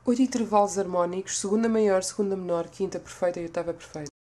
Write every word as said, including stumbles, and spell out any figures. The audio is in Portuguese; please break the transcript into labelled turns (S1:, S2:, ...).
S1: Oito intervalos harmónicos, segunda maior, segunda menor, quinta perfeita e oitava perfeita.